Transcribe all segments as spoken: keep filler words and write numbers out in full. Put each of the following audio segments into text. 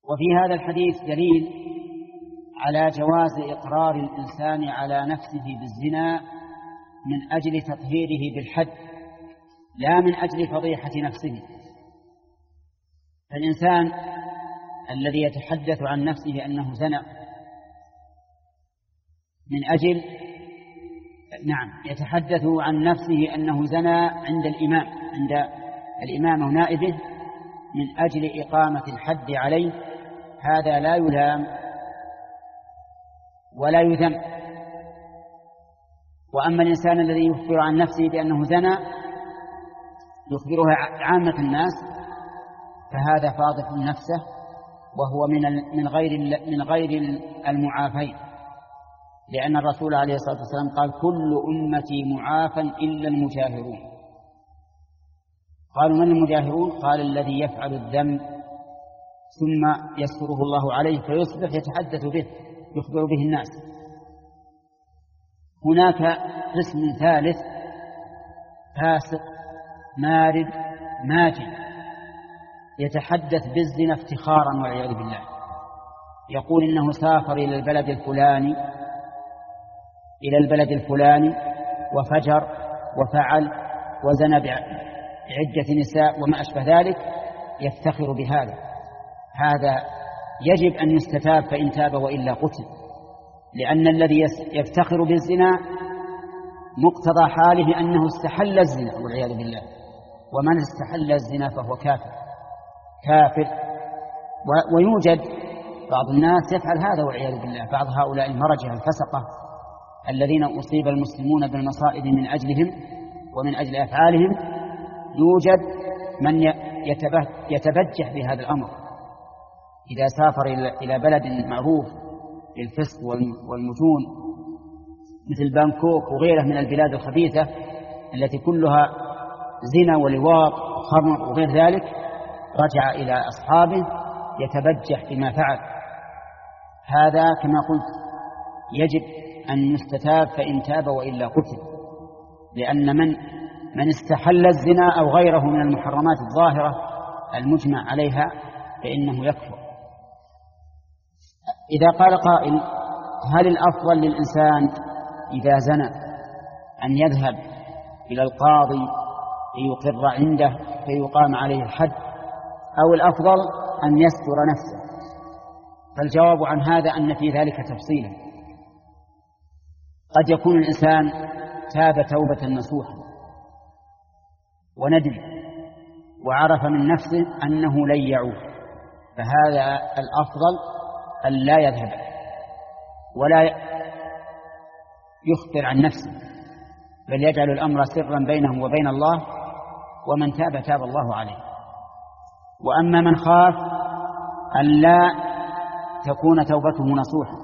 وفي هذا الحديث دليل على جواز إقرار الإنسان على نفسه بالزنا من أجل تطهيره بالحد، لا من أجل فضيحة نفسه. فالإنسان الذي يتحدث عن نفسه أنه زنى من أجل نعم يتحدث عن نفسه أنه زنى عند الإمام عند الإمام ونائبه من أجل إقامة الحد عليه، هذا لا يلام ولا يذم. وأما الإنسان الذي يخبر عن نفسه بأنه زنى يخبرها عامة الناس فهذا فاضح نفسه، وهو من من غير من غير المعافين، لأن الرسول عليه الصلاة والسلام قال: كل أمتي معافى إلا المجاهرون. قالوا: من المجاهرون؟ قال: الذي يفعل الذنب ثم يستره الله عليه فيصبح يتحدث به يخبر به الناس. هناك قسم ثالث فاسق مارد ماجد يتحدث بالزنا افتخارا والعياذ بالله، يقول إنه سافر إلى البلد الفلاني إلى البلد الفلاني وفجر وفعل وزنى بعدة نساء وما أشبه ذلك، يفتخر بهذا. هذا يجب أن يستتاب فإن تاب وإلا قتل، لأن الذي يفتخر بالزنا مقتضى حاله أنه استحل الزنا والعياذ بالله، ومن استحل الزنا فهو كافر كافر. ويوجد بعض الناس يفعل هذا والعياذ بالله، بعض هؤلاء المرجة الفسقة الذين أصيب المسلمون بالمصائب من أجلهم ومن أجل أفعالهم، يوجد من يتبجح بهذا الأمر. إذا سافر إلى بلد معروف للفسق والمجون مثل بانكوك وغيره من البلاد الخبيثة التي كلها زنا ولواط وخمر وغير ذلك، رجع إلى أصحابه يتبجح بما فعل. هذا كما قلت يجب أن يستتاب فإن تاب وإلا قتل، لأن من من استحل الزنا أو غيره من المحرمات الظاهرة المجمع عليها فإنه يكفر. إذا قال قائل: هل الأفضل للإنسان إذا زنى أن يذهب إلى القاضي ليقر عنده فيقام عليه الحد، أو الأفضل أن يستر نفسه؟ فالجواب عن هذا أن في ذلك تفصيلا. قد يكون الإنسان تاب توبة نصوحا وندم وعرف من نفسه أنه لن يعود، فهذا الأفضل أن لا يذهب ولا يخبر عن نفسه، بل يجعل الأمر سرا بينه وبين الله، ومن تاب تاب الله عليه. وأما من خاف أن لا تكون توبته نصوحا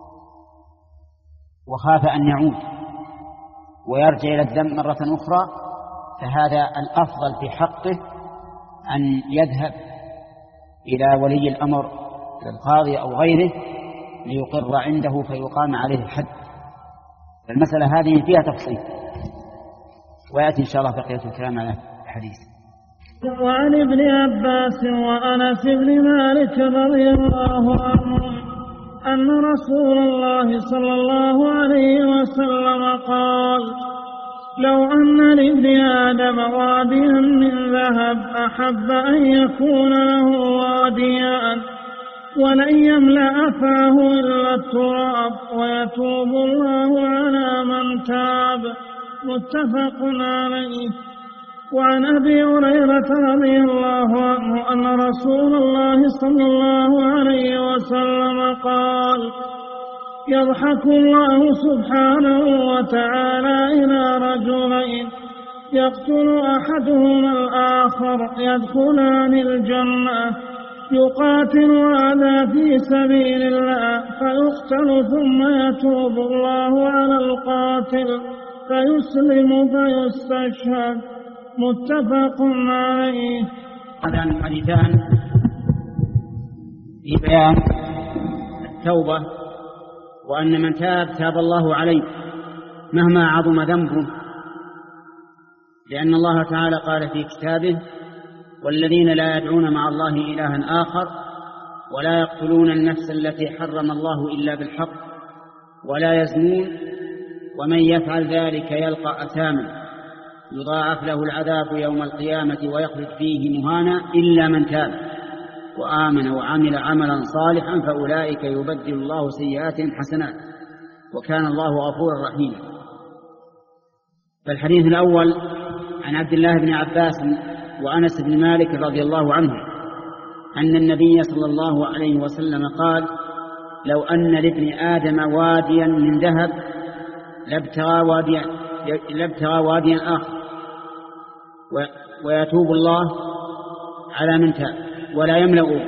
وخاف أن يعود ويرجع إلى الذنب مرة أخرى، فهذا الأفضل في حقه أن يذهب إلى ولي الأمر القاضي أو غيره ليقر عنده فيقام عليه الحد. المسألة هذه فيها تفصيل، ويأتي إن شاء الله بقية الكلام على الحديث. وعن ابن عباس وأنس بن مالك رضي الله عنهم أن رسول الله صلى الله عليه وسلم قال: لو أن لابن آدم واديا من ذهب أحب أن يكون له واديان ولن يملأ فاه إلا التراب ويتوب الله على من تاب. متفق عليه. وعن أبي هريرة رضي الله عنه أن رسول الله صلى الله عليه وسلم قال: يضحك الله سبحانه وتعالى إلى رجلين يقتل أحدهما الآخر يدخلان الجنة، يقاتل هذا في سبيل الله فيقتل ثم يتوب الله على القاتل فيسلم فيستشهد. متفق عليه. هذان الحديثان في بيان التوبة، وأن من تاب تاب الله عليه مهما عظم ذنبه، لأن الله تعالى قال في كتابه: والذين لا يدعون مع الله إلها آخر ولا يقتلون النفس التي حرم الله إلا بالحق ولا يزنون ومن يفعل ذلك يلقى أثاما يضاعف له العذاب يوم القيامة ويخلد فيه مهانا إلا من تاب وآمن وعمل عملا صالحا فأولئك يبدل الله سيئاتهم حسنات وكان الله غفورا رحيما. فالحديث الأول عن عبد الله بن عباس وأنس بن مالك رضي الله عنه أن النبي صلى الله عليه وسلم قال: لو أن لابن آدم واديا من ذهب لابتغى واديا, لابتغى واديا آخر ويتوب الله على من تاب ولا يملأ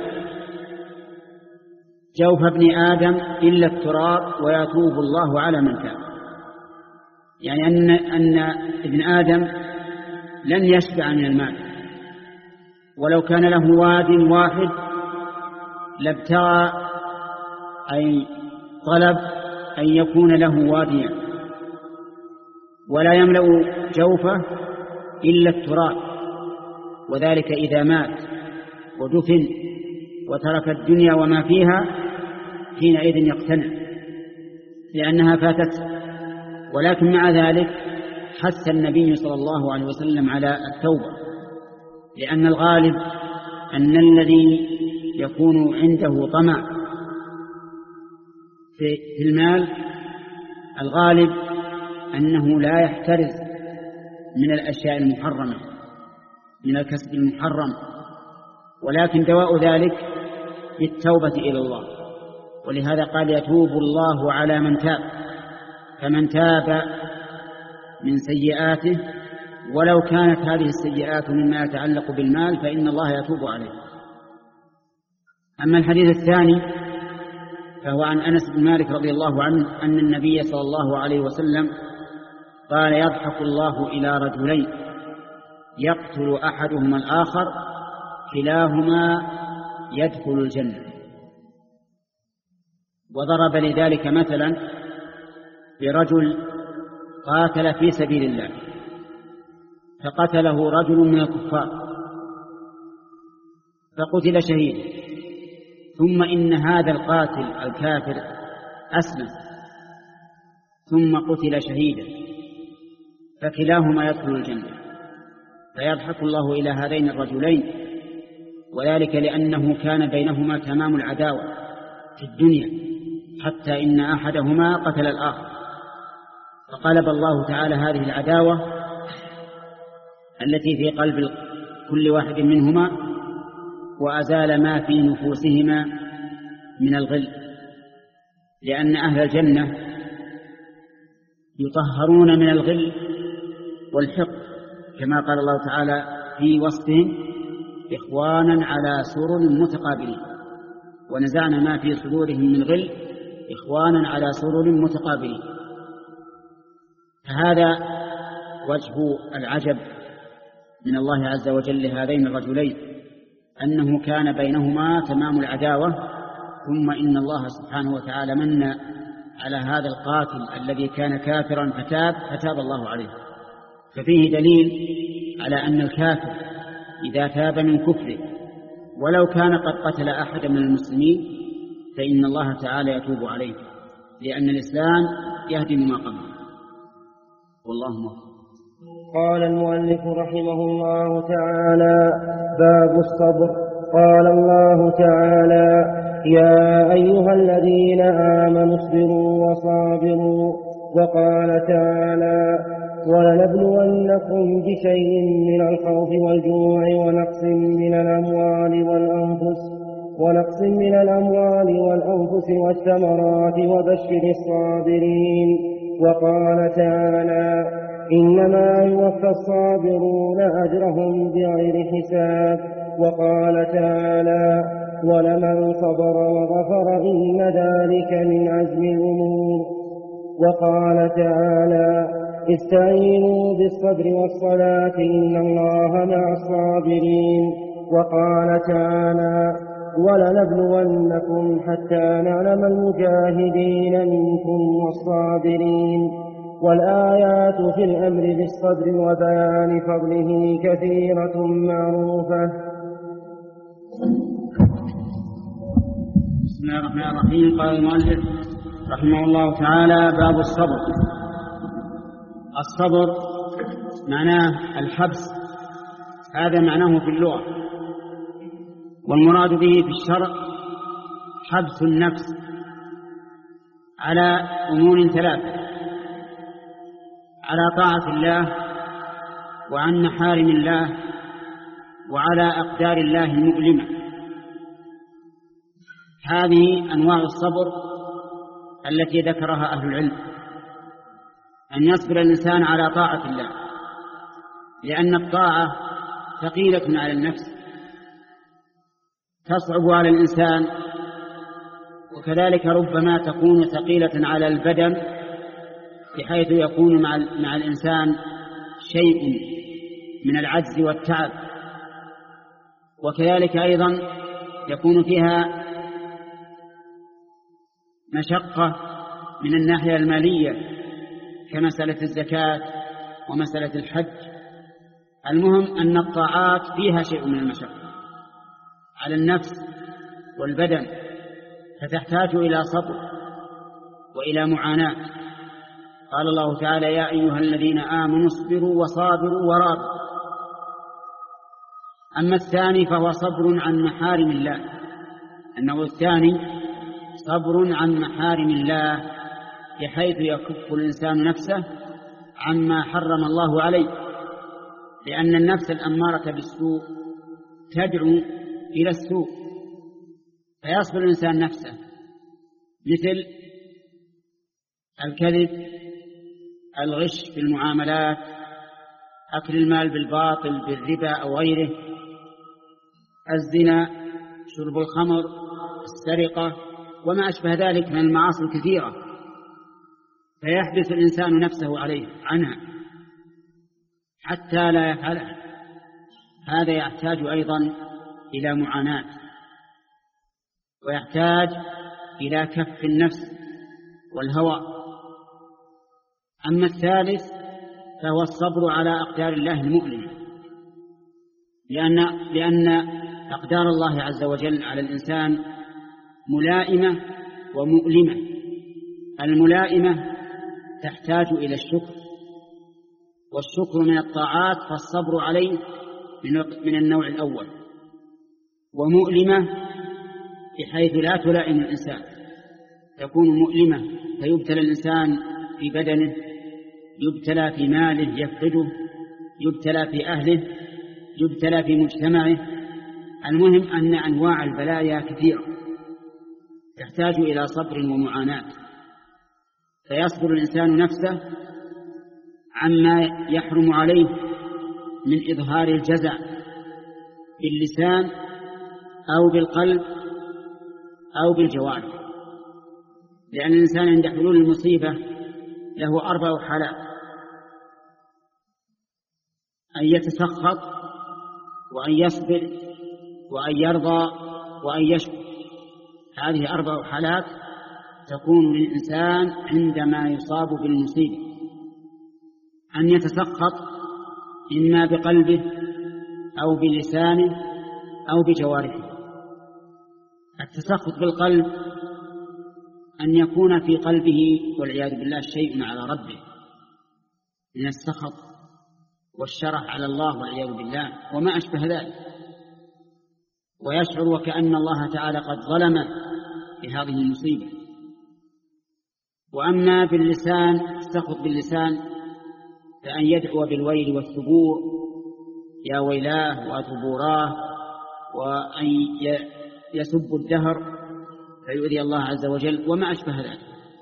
جوف ابن آدم إلا التراب ويتوب الله على من تاب. يعني أن, أن ابن آدم لن يشبع من المال، ولو كان له واد واحد لابتغى أي طلب أن يكون له واديا ولا يملأ جوفه إلا التراب، وذلك إذا مات ودفن وترك الدنيا وما فيها حينئذ يقتنع لأنها فاتت. ولكن مع ذلك حث النبي صلى الله عليه وسلم على التوبة، لأن الغالب أن الذي يكون عنده طمع في المال الغالب أنه لا يحترز من الأشياء المحرمة من الكسب المحرم، ولكن دواء ذلك بالتوبة إلى الله. ولهذا قال: يتوب الله على من تاب. فمن تاب من سيئاته ولو كانت هذه السيئات مما يتعلق بالمال فإن الله يتوب عليه. أما الحديث الثاني فهو عن أنس بن مالك رضي الله عنه أن النبي صلى الله عليه وسلم قال: يضحك الله إلى رجلين يقتل أحدهما الآخر كلاهما يدخل الجنة. وضرب لذلك مثلا برجل قاتل في سبيل الله فقتله رجل من الكفار فقتل شهيدا، ثم إن هذا القاتل الكافر أسلم ثم قتل شهيدا، فكلاهما يدخل الجنة. فيضحك الله إلى هذين الرجلين، وذلك لأنه كان بينهما تمام العداوة في الدنيا حتى إن أحدهما قتل الآخر، فقلب الله تعالى هذه العداوة التي في قلب كل واحد منهما وأزال ما في نفوسهما من الغل، لأن أهل الجنة يطهرون من الغل والحقد كما قال الله تعالى في وصفهم: إخوانا على سرر متقابلين ونزعنا ما في صدورهم من غل إخوانا على سرر متقابلين. فهذا وجه العجب من الله عز وجل لهذين الرجلين، أنه كان بينهما تمام العداوة، ثم إن الله سبحانه وتعالى من على هذا القاتل الذي كان كافرا فتاب فتاب الله عليه. ففيه دليل على أن الكافر إذا تاب من كفره ولو كان قد قتل أحد من المسلمين فإن الله تعالى يتوب عليه، لأن الإسلام يهدم ما قبله. والله موفق. قال المؤلف رحمه الله تعالى: باب الصبر. قال الله تعالى: يا أيها الذين آمنوا اصبروا وصابروا. وقال تعالى: ولنبلونكم بشيء من الخوف والجوع ونقص من الأموال والأنفس ونقص من الأموال والأنفس والثمرات وبشر الصابرين. وقال تعالى: إنما يوفى الصابرون أجرهم بغير حساب. وقال تعالى: ولمن صبر وغفر إن ذلك من عزم الأمور. وقال تعالى: استعينوا بالصبر والصلاة إن الله مع الصابرين. وقال تعالى: ولنبلونكم حتى نعلم المجاهدين منكم والصابرين. والآيات في الأمر بالصبر وبيان فضله كثيرة معروفة. بسم الله الرحمن الرحيم. قال المؤلف رحمه الله تعالى: باب الصبر. الصبر معناه الحبس، هذا معناه في اللغة، والمراد به في الشرع حبس النفس على أمور ثلاثة: على طاعة الله، وعن محارم الله، وعلى أقدار الله المؤلمة. هذه أنواع الصبر التي ذكرها أهل العلم: أن يصبر الإنسان على طاعة الله، لأن الطاعة ثقيلة على النفس، تصعب على الإنسان، وكذلك ربما تكون ثقيلة على البدن، بحيث يكون مع, مع الإنسان شيء من العجز والتعب، وكذلك أيضا يكون فيها مشقة من الناحية المالية كمسألة الزكاة ومسألة الحج. المهم أن الطاعات فيها شيء من المشقة على النفس والبدن، فتحتاج إلى صبر وإلى معاناة. قال الله تعالى: يا أيها الذين آمنوا اصبروا وصابروا ورابطوا. أما الثاني فهو صبر عن محارم الله. النوع الثاني صبر عن محارم الله، بحيث يكف الإنسان نفسه عما حرم الله عليه، لأن النفس الأمارة بالسوء تدعو إلى السوء، فيصبر الإنسان نفسه، مثل الكذب، الغش في المعاملات، أكل المال بالباطل بالربا أو غيره، الزنا، شرب الخمر، السرقة، وما أشبه ذلك من المعاصي الكثيرة، فيحبس الإنسان نفسه عليه عنها حتى لا يفعلها. هذا يحتاج أيضا إلى معاناة، ويحتاج إلى كف النفس والهوى. أما الثالث فهو الصبر على أقدار الله المؤلمة، لأن, لأن أقدار الله عز وجل على الإنسان ملائمة ومؤلمة. الملائمة تحتاج إلى الشكر، والشكر من الطاعات، فالصبر عليه من النوع الأول. ومؤلمة بحيث لا تلائم الإنسان، تكون مؤلمة، فيبتلى الإنسان في بدنه، يبتلى في ماله يفقده، يبتلى في أهله، يبتلى في مجتمعه. المهم أن أنواع البلايا كثيرة تحتاج إلى صبر ومعاناة، فيصبر الإنسان نفسه عما يحرم عليه من إظهار الجزع باللسان أو بالقلب أو بالجوارح، لأن الإنسان عند حلول المصيبة له أربع حالات: أن يتسخط، وأن يصبر، وأن يرضى، وأن يشكر. هذه أربع حالات تكون للإنسان عندما يصاب بالمصيبة: أن يتسخط إما بقلبه أو بلسانه أو بجوارحه. التسخط بالقلب أن يكون في قلبه والعياذ بالله شيء على ربه من السخط والشرح على الله والعياذ بالله وما أشبه ذلك، ويشعر وكأن الله تعالى قد ظلمه بهذه المصيبة. وأما باللسان، السخط باللسان، فأن يدعو بالويل والثبور: يا ويلاه وثبوراه، وأن يسب الدهر فيؤذي الله عز وجل وما أشبه ذلك.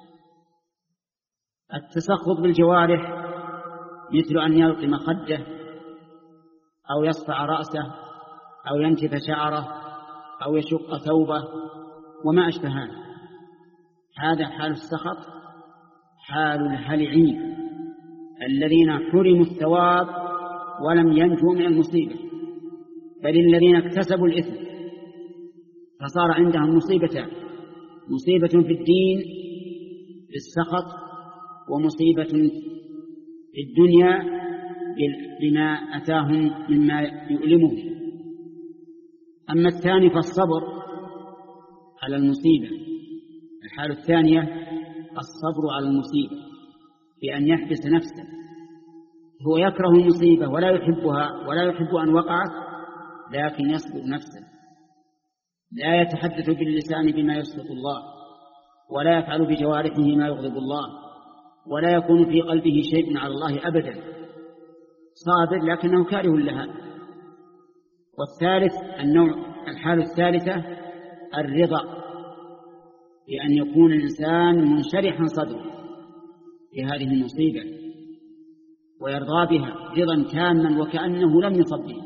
التسخط بالجوارح مثل أن يلطم خده، أو يصفع رأسه، أو ينتف شعره، أو يشق ثوبه وما أشبه هذا. هذا حال السخط، حال الهلعين الذين حرموا الثواب ولم ينجوا من المصيبة، بل الذين اكتسبوا الإثم فصار عندهم مصيبتان: مصيبة في الدين بالسخط، ومصيبة في الدنيا بما أتاهم مما يؤلمهم. أما الثاني فالصبر على المصيبة. الحالة الثانية الصبر على المصيبة بأن يحبس نفسه، هو يكره المصيبة ولا يحبها ولا يحب أن وقعت، لكن يصبر نفسه، لا يتحدث باللسان بما يسخط الله، ولا يفعل بجوارحه ما يغضب الله، ولا يكون في قلبه شيء على الله أبدا، صابر لكنه كاره لها. والثالث النوع الحالة الثالثة الرضا، بأن يكون الإنسان منشرحا صدره بهذه المصيبة ويرضى بها رضا تاما وكأنه لم يصب به.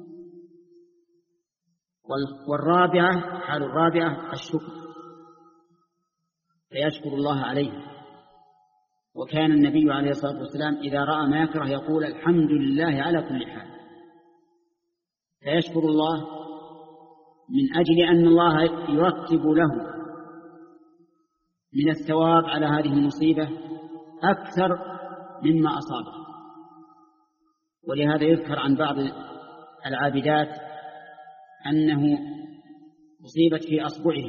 والرابعة حال الرابعة الشكر، فيشكر الله عليه. وكان النبي عليه الصلاة والسلام إذا رأى ما يكره يقول الحمد لله على كل حال، فيشكر الله من أجل أن الله يرتب له من الثواب على هذه المصيبة أكثر مما أصابه. ولهذا يذكر عن بعض العابدات أنه أصيبت في أصبعها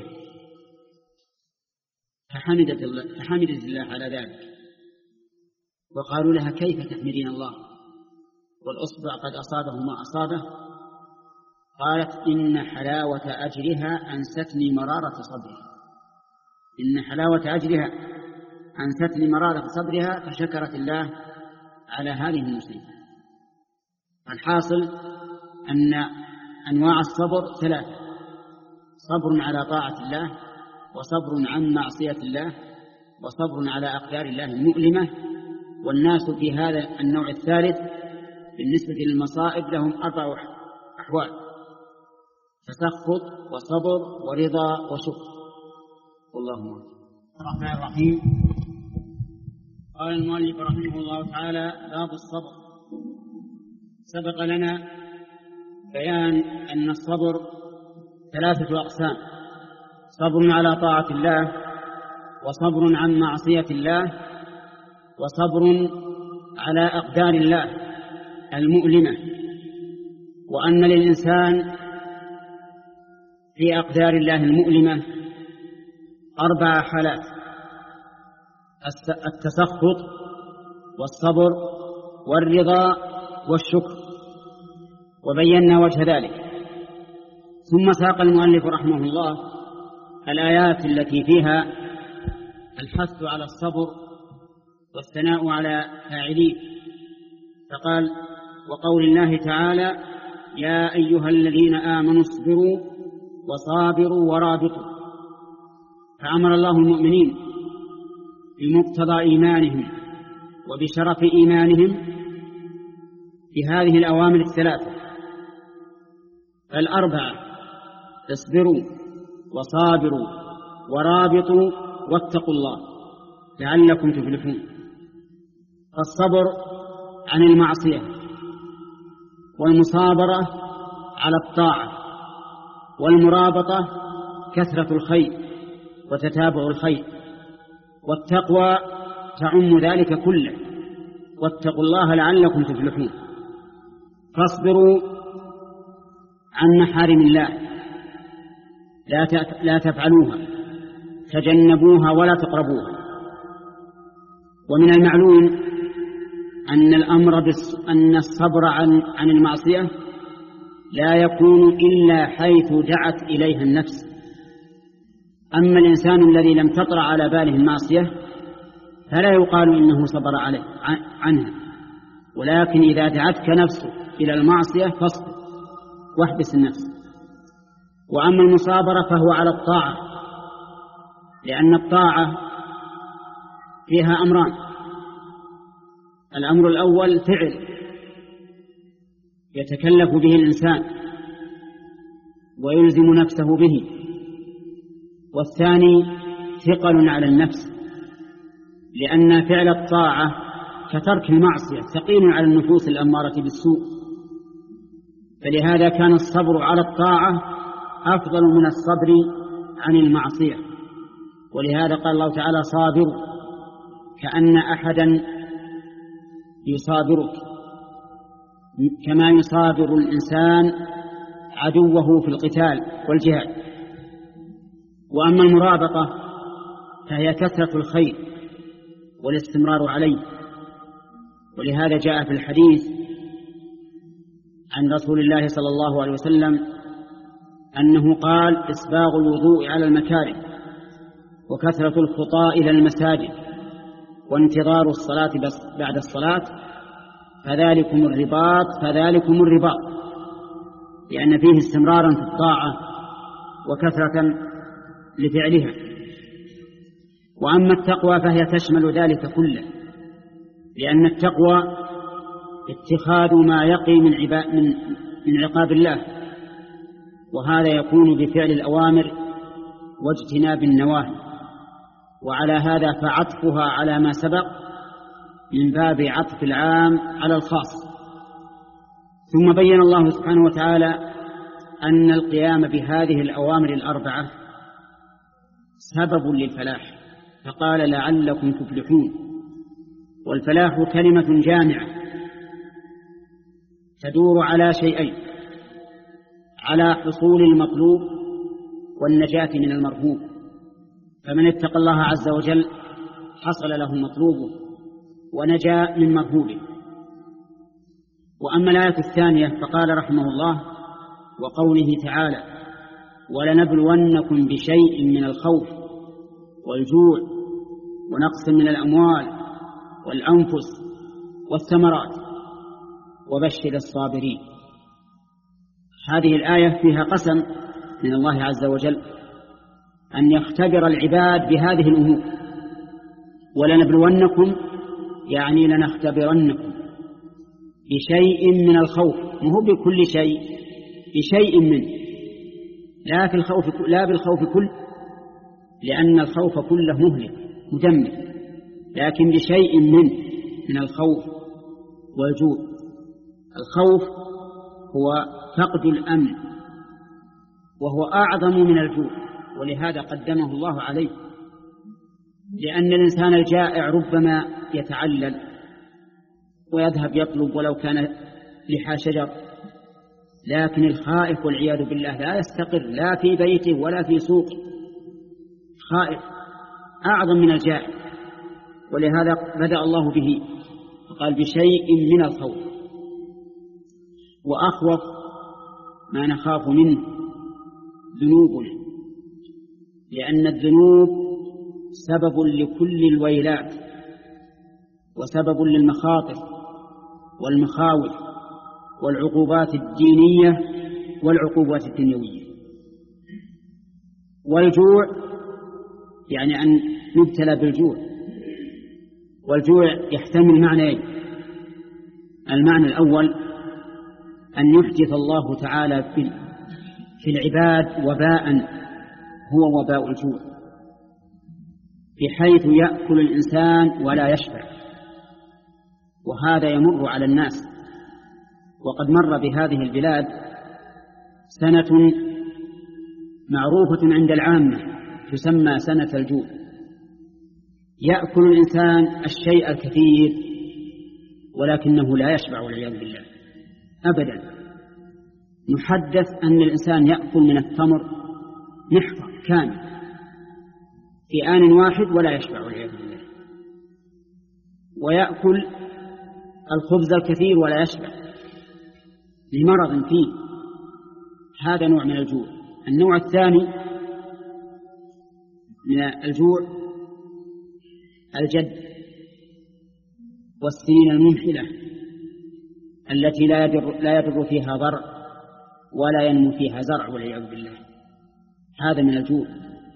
فحمدت الله, فحمدت الله على ذلك، وقالوا لها كيف تحمدين الله والأصبع قد أصابه ما أصابه؟ قالت إن حلاوة أجرها أنستني مرارة صبرها، إن حلاوة أجرها أنستني مرارة صبرها، فشكرت الله على هذه المصيبة. الحاصل أن أنواع الصبر ثلاثة: صبر على طاعة الله، وصبر عن معصية الله، وصبر على أقدار الله المؤلمة. والناس في هذا النوع الثالث بالنسبة للمصائب لهم أربع أحوال: تسخط وصبر ورضا وشكر. والله الرحمن الرحيم. قال المؤلف رحمه الله تعالى: باب الصبر. سبق لنا بيان أن الصبر ثلاثة أقسام: صبر على طاعة الله، وصبر عن معصية الله، وصبر على أقدار الله المؤلمة. وأن للإنسان في أقدار الله المؤلمة أربع حالات: التسخط والصبر والرضا والشكر، وبينا وجه ذلك. ثم ساق المؤلف رحمه الله الآيات التي فيها الحث على الصبر والثناء على فاعليه، فقال: وقول الله تعالى: يا أيها الذين آمنوا اصبروا وصابروا ورابطوا. فأمر الله المؤمنين بمقتضى إيمانهم وبشرف إيمانهم بهذه الأوامر الثلاثة الأربعة: اصبروا وصابروا ورابطوا واتقوا الله لعلكم تفلحون. فالصبر عن المعصية، والمصابرة على الطاعة، والمرابطة كثرة الخير وتتابع الخير، والتقوى تعم ذلك كله، واتقوا الله لعلكم تفلحون. فاصبروا عن محارم الله، لا لا تفعلوها، تجنبوها ولا تقربوها. ومن المعلوم أن الأمر أن الصبر عن عن المعصية لا يكون إلا حيث دعت إليها النفس. أما الإنسان الذي لم تطرأ على باله المعصية فلا يقال إنه صبر عليه عنها، ولكن إذا دعتك نفسه إلى المعصية فاصبر واحبس النفس. وأما المصابرة فهو على الطاعة، لأن الطاعة فيها أمران: الأمر الأول فعل يتكلف به الإنسان ويلزم نفسه به، والثاني ثقل على النفس، لأن فعل الطاعة كترك المعصية ثقيل على النفوس الأمارة بالسوء. فلهذا كان الصبر على الطاعة أفضل من الصبر عن المعصية. ولهذا قال الله تعالى: صابر، كأن أحدا يصابرك كما يصابر الإنسان عدوه في القتال والجهاد. وأما المرابطة فهي كثرة الخير والاستمرار عليه، ولهذا جاء في الحديث عن رسول الله صلى الله عليه وسلم أنه قال: إسباغ الوضوء على المكاره، وكثرة الخطى إلى المساجد، وانتظار الصلاة بعد الصلاة، فذلكم الرباط فذلكم الرباط، لأن فيه استمرارا في الطاعة وكثرة لفعلها. وأما التقوى فهي تشمل ذلك كله، لأن التقوى اتخاذ ما يقي من, من, من عقاب الله، وهذا يكون بفعل الأوامر واجتناب النواهي. وعلى هذا فعطفها على ما سبق من باب عطف العام على الخاص. ثم بين الله سبحانه وتعالى أن القيام بهذه الأوامر الأربعة سبب للفلاح، فقال: لعلكم تفلحون. والفلاح كلمة جامعة تدور على شيئين: على حصول المطلوب والنجاة من المرهوب. فمن اتقى الله عز وجل حصل له مطلوبه ونجا من مرهوبه. وأما الآية الثانية فقال رحمه الله: وقوله تعالى: ولنبلونكم بشيء من الخوف والجوع ونقص من الأموال والأنفس والثمرات وبشر الصابرين. هذه الآية فيها قسم من الله عز وجل أن يختبر العباد بهذه الأمور. ولنبلونكم يعني لنختبرنكم بشيء من الخوف، مو بكل شيء، بشيء منه، لا في الخوف لا بالخوف كل، لأن الخوف كله مهلك مدمر، لكن بشيء منه من الخوف والجوع. الخوف هو فقد الأمن، وهو أعظم من الجوع، ولهذا قدمه الله عليه، لأن الإنسان الجائع ربما يتعلل ويذهب يطلب ولو كان لحى شجر، لكن الخائف والعياذ بالله لا يستقر لا في بيته ولا في سوقه، خائف أعظم من الجائع، ولهذا بدأ الله به فقال: بشيء من الخوف. وأخوف ما نخاف منه ذنوبنا، لأن الذنوب سبب لكل الويلات وسبب للمخاطر والمخاوف والعقوبات الدينية والعقوبات الدنيوية. والجوع يعني أن نبتلى بالجوع، والجوع يحتمل معنيين: المعنى الأول أن يحدث الله تعالى في العباد وباء هو وباء الجوع، بحيث يأكل الإنسان ولا يشبع، وهذا يمر على الناس. وقد مر بهذه البلاد سنة معروفة عند العامة تسمى سنة الجوع، يأكل الإنسان الشيء الكثير ولكنه لا يشبع والعياذ بالله أبدا. نحدث أن الإنسان يأكل من التمر نحفة كامل في آن واحد ولا يشبع والعياذ بالله، ويأكل الخبز الكثير ولا يشبع لمرض فيه. هذا نوع من الجوع. النوع الثاني من الجوع الجد والسنين الممحلة التي لا يدر, لا يدر فيها ضرع ولا ينمو فيها زرع والعياذ بالله، هذا من الجوع.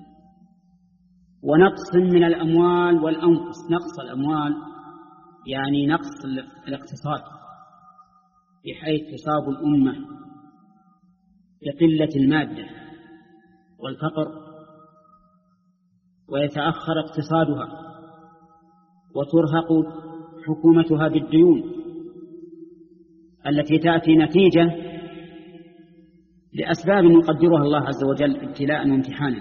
ونقص من الأموال والأنفس. نقص الأموال يعني نقص الاقتصاد، بحيث تصاب الأمة بقلة المادة والفقر، ويتأخر اقتصادها، وترهق حكومتها بالديون التي تأتي نتيجة لأسباب يقدرها الله عز وجل ابتلاء وامتحانا.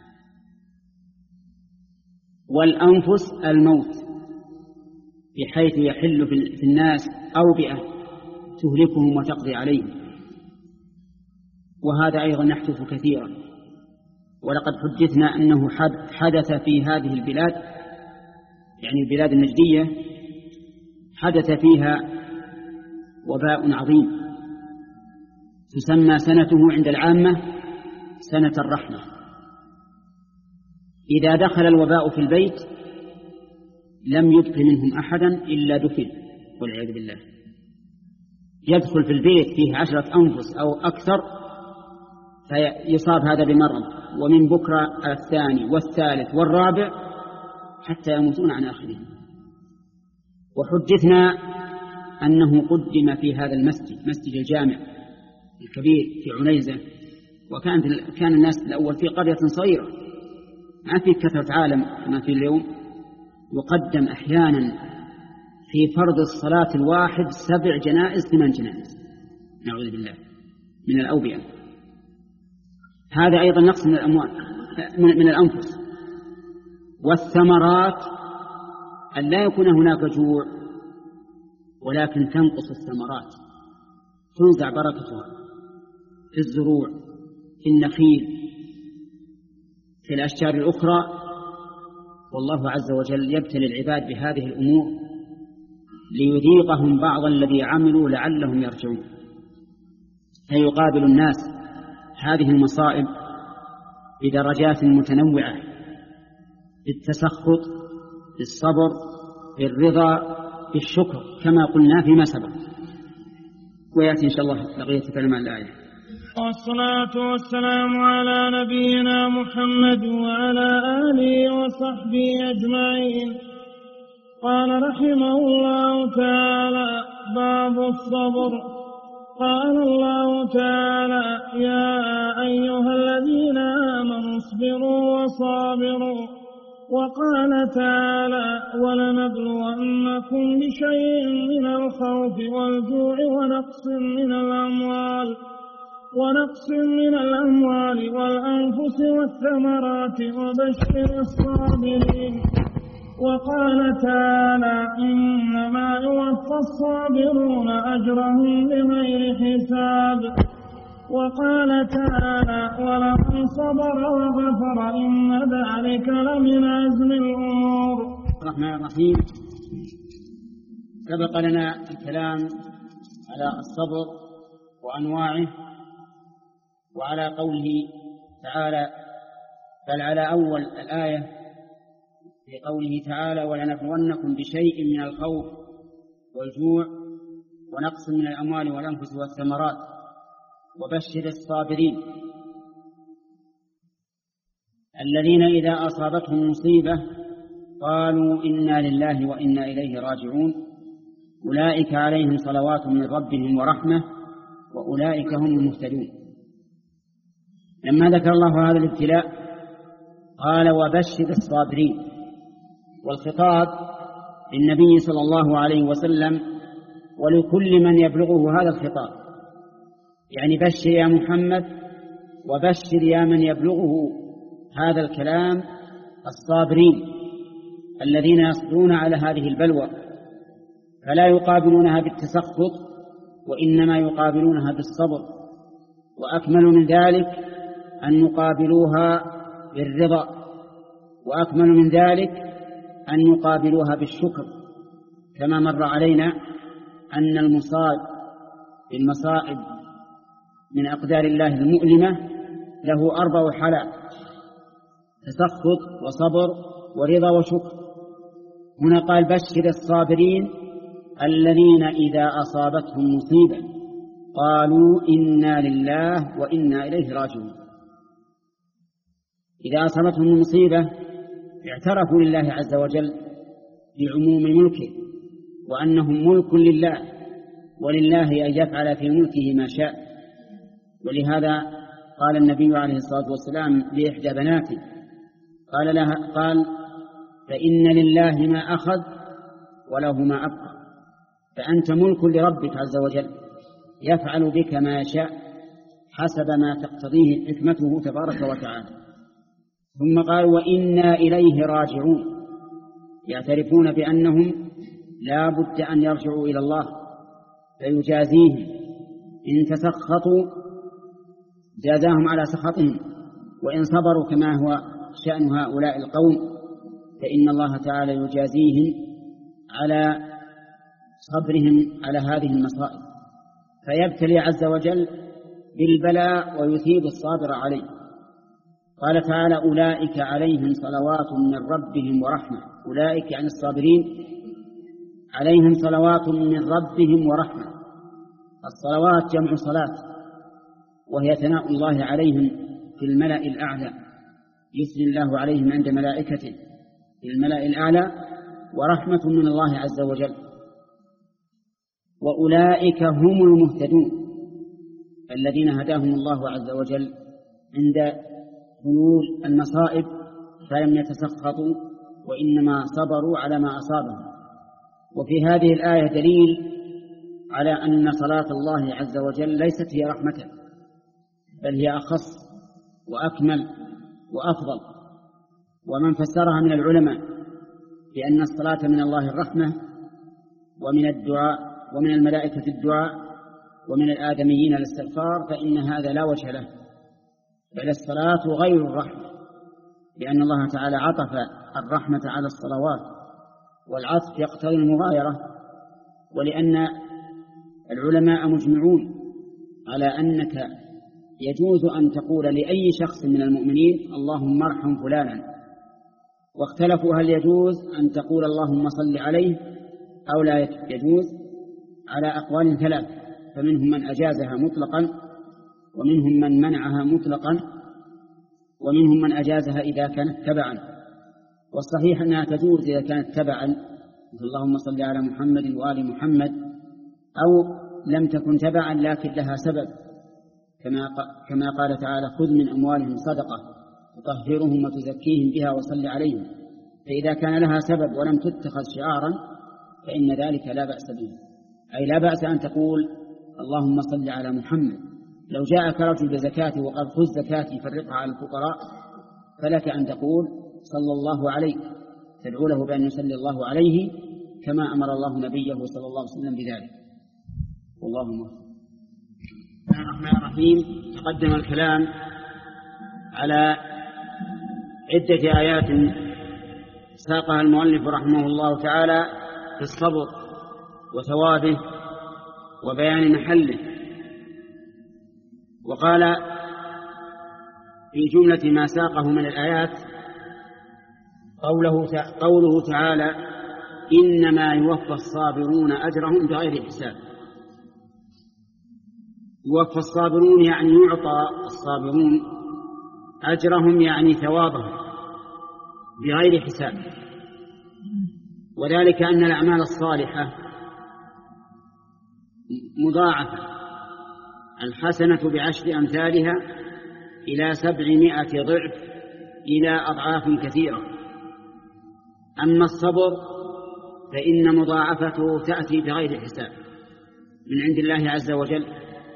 والأنفس الموت، بحيث يحل في الناس أوبئة تهلكهم وتقضي عليهم، وهذا أيضا يحدث كثيرا. ولقد حدثنا أنه حدث في هذه البلاد، يعني البلاد النجدية، حدث فيها وباء عظيم تسمى سنته عند العامة سنة الرحمة. إذا دخل الوباء في البيت لم يبق منهم أحدا إلا دفن والعياذ بالله. يدخل في البيت فيه عشرة أنفس أو أكثر فيصاب هذا بمرض، ومن بكرة الثاني والثالث والرابع حتى يموتون عن آخرهم. وحدثنا أنه قدم في هذا المسجد، مسجد الجامع الكبير في عنيزة، وكان كان الناس الأول في قرية صغيرة ما في كثرة عالم كما في اليوم، يقدم أحيانا في فرض الصلاة الواحد سبع جنائز ثمان جنائز نعوذ بالله من الأوبئة. هذا أيضا نقص من الأموال من الأنفس. والثمرات أن لا يكون هناك جوع ولكن تنقص الثمرات، تنزع بركتها في الزروع، في النخيل، في الأشجار الأخرى. والله عز وجل يبتلي العباد بهذه الأمور ليذيقهم بعض الذي عملوا لعلهم يرجعون. فيقابل الناس هذه المصائب بدرجات متنوعة، بالتسخط، بالصبر، بالرضا، بالشكر كما قلنا فيما سبق. ويأتي إن شاء الله بقية كلام الآية. والصلاة والسلام على نبينا محمد وعلى آله وصحبه أجمعين. قال رحمه الله تعالى: باب الصبر. قال الله تعالى: يا أيها الذين آمنوا اصبروا وصابروا. وقال تعالى: ولنبلونكم بشيء من الخوف والجوع ونقص من الأموال ونقص من الأموال والأنفس والثمرات وبشر الصابرين. وقال تعالى: إنما يوفى الصابرون أجرهم بغير حساب. وقال تعالى: ولمن صبر وغفر إن ذلك لمن عزم الأمور. الرحمن الرحيم. سبق لنا الكلام على الصبر وأنواعه، وعلى قوله تعالى، بل على أول الآية في قوله تعالى: ولنبلونكم بشيء من الخوف والجوع ونقص من الأموال والأنفس والثمرات وبشر الصابرين الذين إذا أصابتهم مصيبة قالوا إنا لله وإنا إليه راجعون أولئك عليهم صلوات من ربهم ورحمة وأولئك هم المهتدون. لما ذكر الله هذا الابتلاء قال: وبشر الصابرين، والخطاب للنبي صلى الله عليه وسلم ولكل من يبلغه هذا الخطاب، يعني بشر يا محمد وبشر يا من يبلغه هذا الكلام الصابرين الذين يصبرون على هذه البلوى، فلا يقابلونها بالتسخط وإنما يقابلونها بالصبر، وأكمل من ذلك أن يقابلوها بالرضا، وأكمل من ذلك أن يقابلوها بالشكر، كما مر علينا أن المصاب بالمصائب من أقدار الله المؤلمة له أربع حالات: تسخط وصبر ورضا وشكر. هنا قال: بشر الصابرين الذين إذا أصابتهم مصيبة قالوا إنا لله وإنا إليه راجعون. إذا أصابتهم المصيبة اعترفوا لله عز وجل بعموم ملكه وأنهم ملك لله، ولله أن يفعل في ملكه ما شاء. ولهذا قال النبي عليه الصلاة والسلام لإحدى بناته قال لها قال: فإن لله ما أخذ وله ما أبقى، فأنت ملك لربك عز وجل يفعل بك ما يشاء حسب ما تقتضيه حكمته تبارك وتعالى. ثم قال: وإنا إليه راجعون، يعترفون بأنهم لا بد أن يرجعوا إلى الله فيجازيهم. إن تسخطوا جازاهم على سخطهم، وإن صبروا كما هو شأن هؤلاء القوم فإن الله تعالى يجازيهم على صبرهم على هذه المصائب، فيبتلي عز وجل بالبلاء ويثيب الصابر عليه. قال تعالى: أولئك عليهم صلوات من ربهم ورحمة. أولئك يعني الصابرين عليهم صلوات من ربهم ورحمة. الصلوات جمع صلاة، وهي ثناء الله عليهم في الملأ الأعلى، يثني الله عليهم عند ملائكته في الملأ الأعلى، ورحمة من الله عز وجل. وأولئك هم المهتدون الذين هداهم الله عز وجل عند حلول المصائب فلم يتسخطوا وإنما صبروا على ما أصابهم. وفي هذه الآية دليل على أن صلاة الله عز وجل ليست هي رحمته، بل هي أخص وأكمل وأفضل. ومن فسرها من العلماء بأن الصلاة من الله الرحمة، ومن الدعاء ومن الملائكة الدعاء، ومن الآدميين الاستغفار، فإن هذا لا وجه له، بل الصلاة غير الرحمة، لأن الله تعالى عطف الرحمة على الصلوات، والعطف يقتضي المغايرة. ولأن العلماء مجمعون على أنك يجوز أن تقول لأي شخص من المؤمنين: اللهم ارحم فلانا، واختلفوا هل يجوز أن تقول اللهم صل عليه أو لا يجوز على أقوال ثلاث، فمنهم من أجازها مطلقا، ومنهم من منعها مطلقا، ومنهم من أجازها إذا كانت تبعا. والصحيح أنها تجوز إذا كانت تبعا، مثل اللهم صل على محمد وآل محمد، أو لم تكن تبعا لكن لها سبب، كما كما قال تعالى: خذ من أموالهم صدقة تطهرهم وتزكيهم بها وصل عليهم. فإذا كان لها سبب ولم تتخذ شعارا فإن ذلك لا بأس به، أي لا بأس أن تقول اللهم صل على محمد. لو جاءك رجل بزكاة وقال: خذ زكاتي فرقها على الفقراء، فلك أن تقول صلى الله عليه، تدعو له بأن يصلي الله عليه كما أمر الله نبيه صلى الله عليه وسلم بذلك. والله أكبر. بسم الله الرحمن الرحيم. تقدم الكلام على عدة آيات ساقها المؤلف رحمه الله تعالى في الصبر وثوابه وبيان محله. وقال في جملة ما ساقه من الآيات قوله قوله تعالى: إنما يوفى الصابرون أجرهم بغير حساب. يوفى الصابرون يعني يعطى الصابرون أجرهم، يعني ثوابهم بغير حساب. وذلك أن الأعمال الصالحة مضاعفة، الحسنة بعشر أمثالها إلى سبعمائة ضعف إلى أضعاف كثيرة. أما الصبر فإن مضاعفته تأتي بغير حساب من عند الله عز وجل،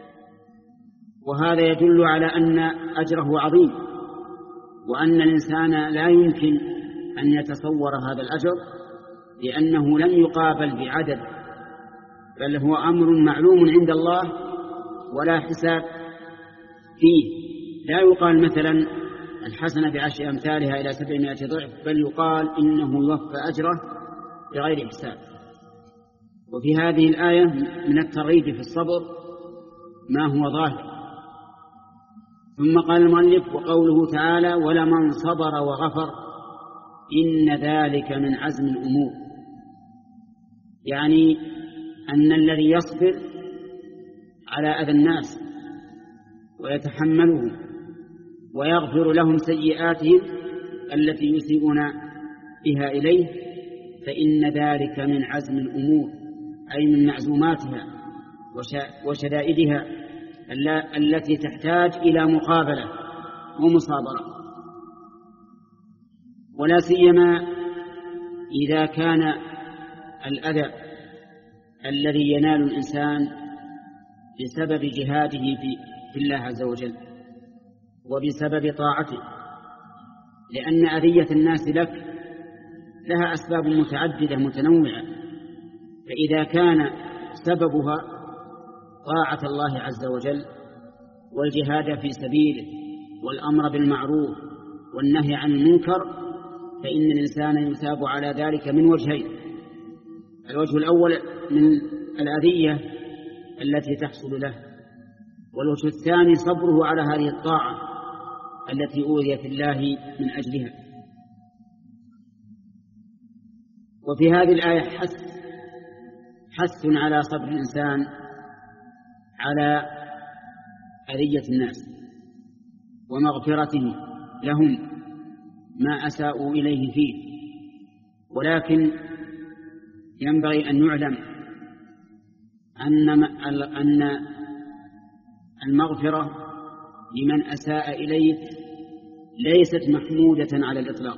وهذا يدل على أن أجره عظيم، وأن الإنسان لا يمكن أن يتصور هذا الأجر، لأنه لن يقابل بعدد، بل هو أمر معلوم عند الله ولا حساب فيه. لا يقال مثلا الحسنة بعشر أمثالها إلى سبعمائة ضعف، بل يقال إنه يوفى أجره بغير حساب. وفي هذه الآية من الترغيب في الصبر ما هو ظاهر. ثم قال المؤلف: وقوله تعالى: ولمن صبر وغفر إن ذلك من عزم الأمور. يعني أن الذي يصبر على أذى الناس ويتحمله ويغفر لهم سيئاتهم التي يسيئون بها إليه، فإن ذلك من عزم الأمور، أي من معزوماتها وشدائدها التي تحتاج إلى مقابلة ومصابرة، ولا سيما إذا كان الأذى الذي ينال الإنسان بسبب جهاده في الله عز وجل وبسبب طاعته، لأن أذية الناس لك لها أسباب متعددة متنوعة، فإذا كان سببها طاعة الله عز وجل والجهاد في سبيله والأمر بالمعروف والنهي عن المنكر، فإن الإنسان يثاب على ذلك من وجهين: الوجه الأول من الأذية التي تحصل له، والوجه الثاني صبره على هذه الطاعة التي أوذي في الله من أجلها. وفي هذه الآية حث حث على صبر الإنسان على أذية الناس ومغفرته لهم ما أساءوا إليه فيه، ولكن ينبغي أن يعلم أن أن المغفرة لمن أساء إليك ليست محمودة على الإطلاق،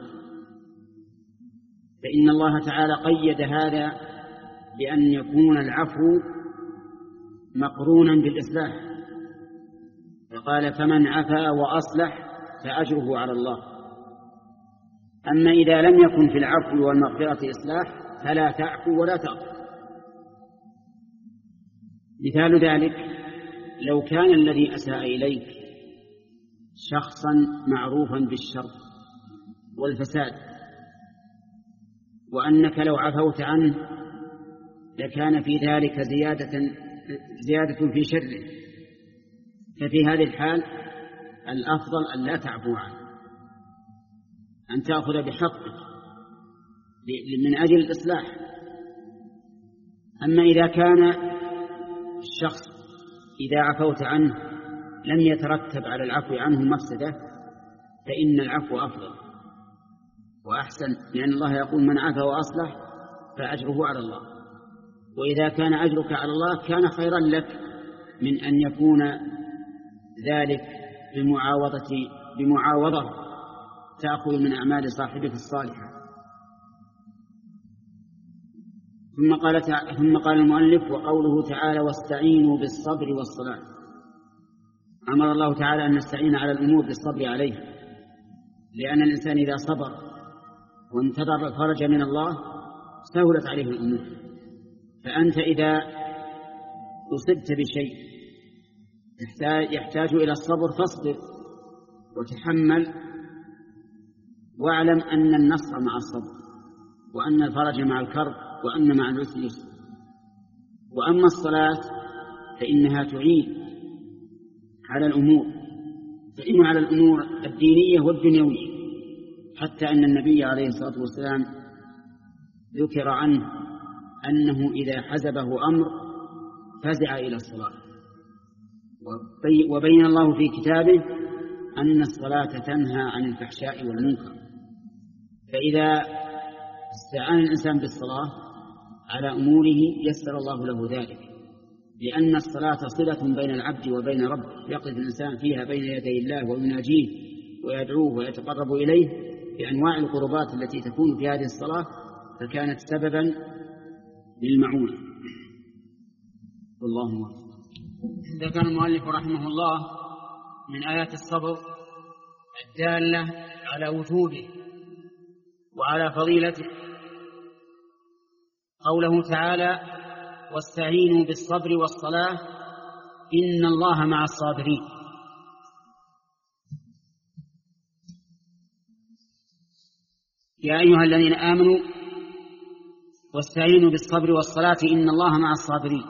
فإن الله تعالى قيد هذا بأن يكون العفو مقرونا بالإصلاح، فقال: فمن عفا وأصلح فأجره على الله. أما إذا لم يكن في العفو والمغفرة إصلاح فلا تعفو ولا تغفر. مثال ذلك: لو كان الذي أساء إليك شخصا معروفا بالشر والفساد، وأنك لو عفوت عنه لكان في ذلك زيادة زيادة في شره، ففي هذه الحال الأفضل أن لا تعفو عنه، أن تأخذ بحقك من أجل الإصلاح. أما إذا كان الشخص إذا عفوت عنه لم يترتب على العفو عنه مفسدة، فإن العفو أفضل وأحسن، لأن الله يقول: من عفا وأصلح فأجره على الله. وإذا كان أجرك على الله كان خيرا لك من أن يكون ذلك بمعاوضة بمعاوضة تأخذ من أعمال صاحبك الصالحة. ثم قال ثم قال المؤلف: وقوله تعالى: واستعينوا بالصبر والصلاة. أمر الله تعالى أن نستعين على الأمور بالصبر عليها، لأن الإنسان إذا صبر وانتظر الفرج من الله سهلت عليه الأمور. فأنت إذا أصبت بشيء يحتاج إلى الصبر فاصبر وتحمل، واعلم أن النصر مع الصبر، وأن الفرج مع الكرب، وأن مع العسر يسر. وأما الصلاة فإنها تعين على الأمور تعين على الأمور الدينية والدنيوية، حتى أن النبي عليه الصلاة والسلام ذكر عنه أنه إذا حزبه أمر فزع إلى الصلاة، وبين الله في كتابه أن الصلاة تنهى عن الفحشاء والمنكر. فإذا استعان الإنسان بالصلاة على أموره يسر الله له ذلك، لأن الصلاة صلة بين العبد وبين ربه، يقف الإنسان فيها بين يدي الله ويناجيه ويدعوه ويتقرب إليه بأنواع القربات التي تكون في هذه الصلاة، فكانت سببا للمعونة. والله موفق. ذكر المؤلف رحمه الله من آيات الصبر الدالة على وجوده وعلى فضيلته قوله تعالى: واستعينوا بالصبر والصلاة إن الله مع الصابرين. يا أيها الذين آمنوا واستعينوا بالصبر والصلاة إن الله مع الصابرين.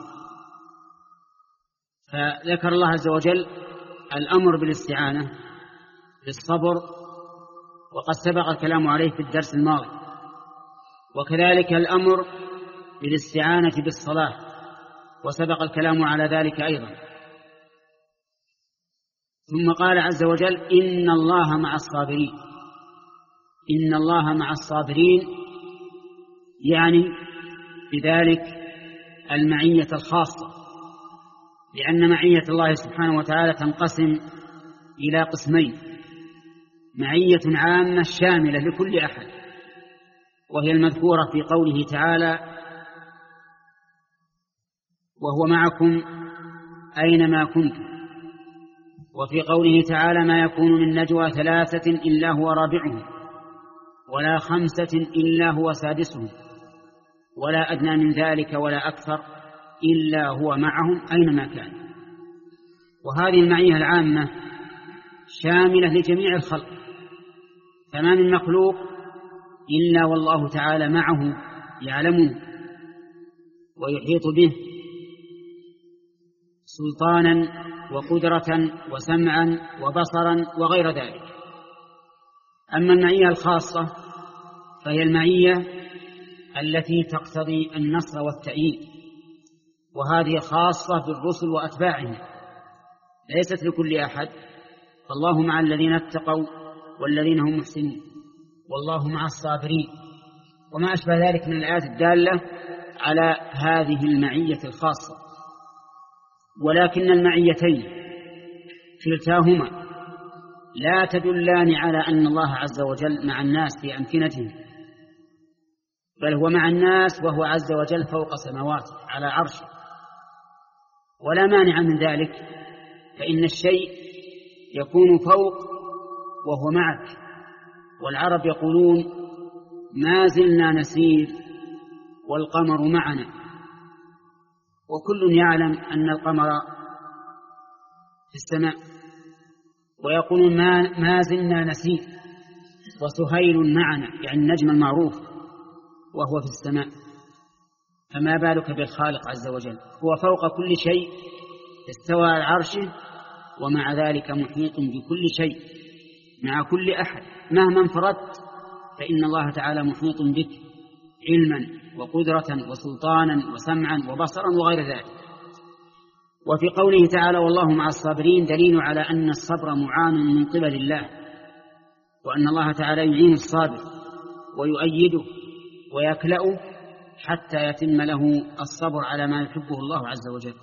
فذكر الله عز وجل الأمر بالاستعانة بالصبر، وقد سبق الكلام عليه في الدرس الماضي، وكذلك الأمر بالاستعانة بالصلاة وسبق الكلام على ذلك أيضا. ثم قال عز وجل: إن الله مع الصابرين. إن الله مع الصابرين يعني بذلك المعية الخاصة، لأن معية الله سبحانه وتعالى تنقسم إلى قسمين: معية عامة شاملة لكل أحد، وهي المذكورة في قوله تعالى: وهو معكم أينما كنتم، وفي قوله تعالى: ما يكون من نجوى ثلاثة إلا هو رابعهم، ولا خمسة إلا هو سادسهم، ولا أدنى من ذلك ولا أكثر إلا هو معهم أينما كان. وهذه المعية العامة شاملة لجميع الخلق، فما من مخلوق إلا والله تعالى معه يعلمه ويحيط به سلطانا وقدرة وسمعا وبصرا وغير ذلك. أما المعية الخاصة فهي المعية التي تقتضي النصر والتأييد، وهذه خاصة بالرسل وأتباعهم ليست لكل أحد. فالله مع الذين اتقوا والذين هم محسنون، والله مع الصابرين، وما أشبه ذلك من الآيات الدالة على هذه المعية الخاصة. ولكن المعيتين كلتاهما لا تدلان على أن الله عز وجل مع الناس في أمكنتهم، بل هو مع الناس وهو عز وجل فوق سماواته على عرشه، ولا مانع من ذلك، فإن الشيء يكون فوق وهو معك. والعرب يقولون ما زلنا نسير والقمر معنا، وكل يعلم أن القمر في السماء، ويقولون ما, ما زلنا نسير وسهيل معنا، يعني النجم المعروف وهو في السماء. فما بالك بالخالق عز وجل، هو فوق كل شيء، استوى على عرشه، ومع ذلك محيط بكل شيء مع كل أحد. مهما انفردت فإن الله تعالى محيط بك علما وقدرة وسلطانا وسمعا وبصرا وغير ذلك. وفي قوله تعالى والله مع الصابرين دليل على أن الصبر معان من قبل الله، وأن الله تعالى يعين الصابر ويؤيده ويكلأه حتى يتم له الصبر على ما يحبه الله عز وجل.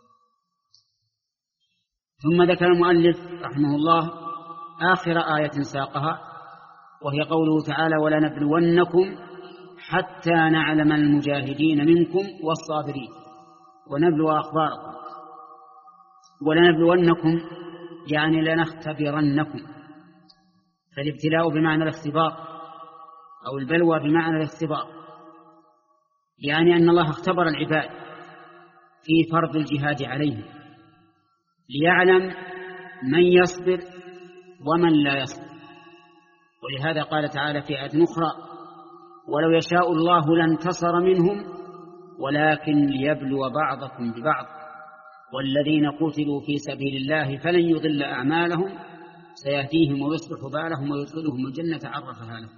ثم ذكر المؤلف رحمه الله آخر آية ساقها، وهي قوله تعالى ولنبلونكم حتى نعلم المجاهدين منكم والصابرين ونبلو أخباركم. ولنبلونكم يعني لنختبرنكم، فالابتلاء بمعنى الاختبار أو البلوى بمعنى الاختبار، يعني أن الله اختبر العباد في فرض الجهاد عليهم ليعلم من يصبر ومن لا يصبر. ولهذا قال تعالى في آية أخرى ولو يشاء الله لانتصر منهم ولكن ليبلو بعضكم ببعض والذين قتلوا في سبيل الله فلن يضل أعمالهم سيهديهم ويصلح بالهم ويدخلهم الجنة عرفها لهم.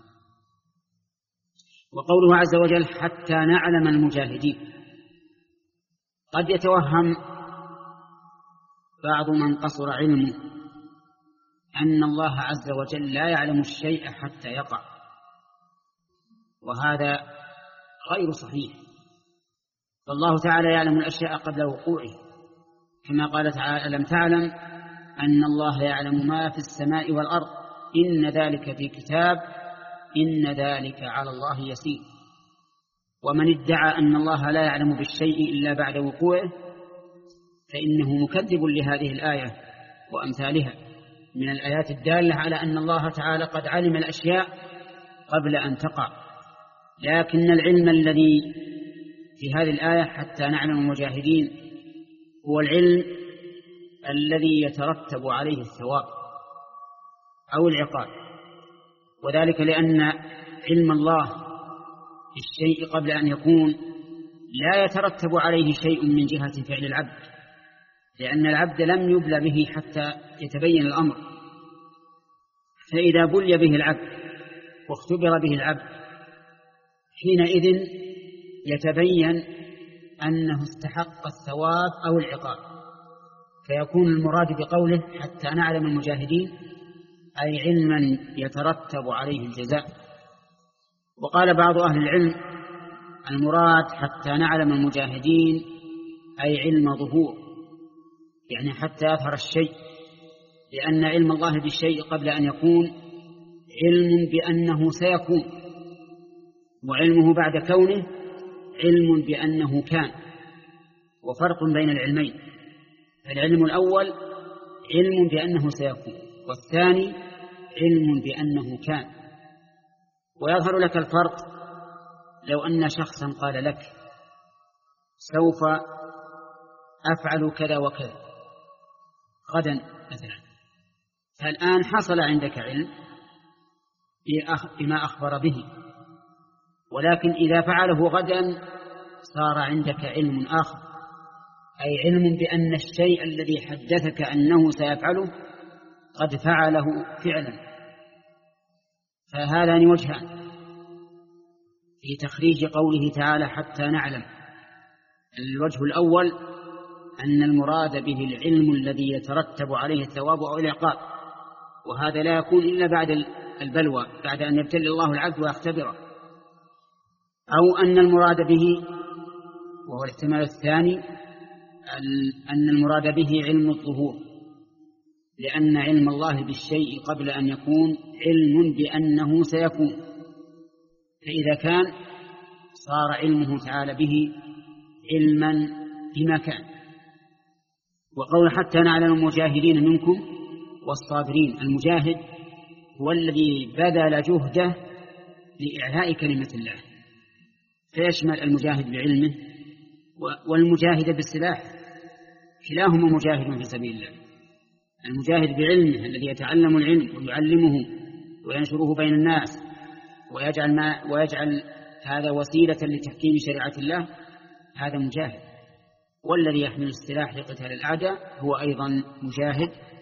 وقوله عز وجل حتى نعلم المجاهدين، قد يتوهم بعض من قصر علمه أن الله عز وجل لا يعلم الشيء حتى يقع، وهذا غير صحيح. فالله تعالى يعلم الأشياء قبل وقوعه، كما قال تعالى ألم تعلم أن الله يعلم ما في السماء والأرض إن ذلك في كتاب إن ذلك على الله يسير. ومن ادعى أن الله لا يعلم بالشيء إلا بعد وقوعه فإنه مكذب لهذه الآية وأمثالها من الآيات الدالة على أن الله تعالى قد علم الأشياء قبل أن تقع. لكن العلم الذي في هذه الآية حتى نعلم المجاهدين هو العلم الذي يترتب عليه الثواب أو العقاب، وذلك لأن علم الله الشيء قبل أن يكون لا يترتب عليه شيء من جهة فعل العبد، لأن العبد لم يبلى به حتى يتبين الأمر. فإذا بلي به العبد واختبر به العبد حينئذ يتبين أنه استحق الثواب أو العقاب، فيكون المراد بقوله حتى نعلم المجاهدين أي علما يترتب عليه الجزاء. وقال بعض أهل العلم المراد حتى نعلم المجاهدين أي علم ظهور، يعني حتى يظهر الشيء، لأن علم الله بالشيء قبل أن يكون علم بأنه سيكون، وعلمه بعد كونه علم بأنه كان، وفرق بين العلمين. العلم الأول علم بأنه سيكون، والثاني علم بأنه كان. ويظهر لك الفرق لو أن شخصا قال لك سوف أفعل كذا وكذا غدا مثلا، فالآن حصل عندك علم بما أخبر به، ولكن إذا فعله غدا صار عندك علم آخر، أي علم بأن الشيء الذي حدثك أنه سيفعله قد فعله فعلا. فهذان وجهان في تخريج قوله تعالى حتى نعلم. الوجه الأول أن المراد به العلم الذي يترتب عليه الثواب أو العقاب، وهذا لا يكون إلا بعد البلوى، بعد أن يبتلي الله العبد ويختبره. أو أن المراد به، وهو الاحتمال الثاني، أن المراد به علم الظهور، لأن علم الله بالشيء قبل أن يكون علم بأنه سيكون، فإذا كان صار علمه تعالى به علما بما كان. وقول حتى نعلم المجاهدين منكم والصابرين، المجاهد هو الذي بذل جهده لإعلاء كلمة الله، فيشمل المجاهد بعلمه والمجاهد بالسلاح، كلاهما مجاهد في سبيل الله. المجاهد بعلمه الذي يتعلم العلم ويعلمه وينشره بين الناس ويجعل, ما ويجعل هذا وسيلة لتحكيم شريعة الله، هذا مجاهد. والذي يحمل السلاح لقتال الأعداء هو أيضا مجاهد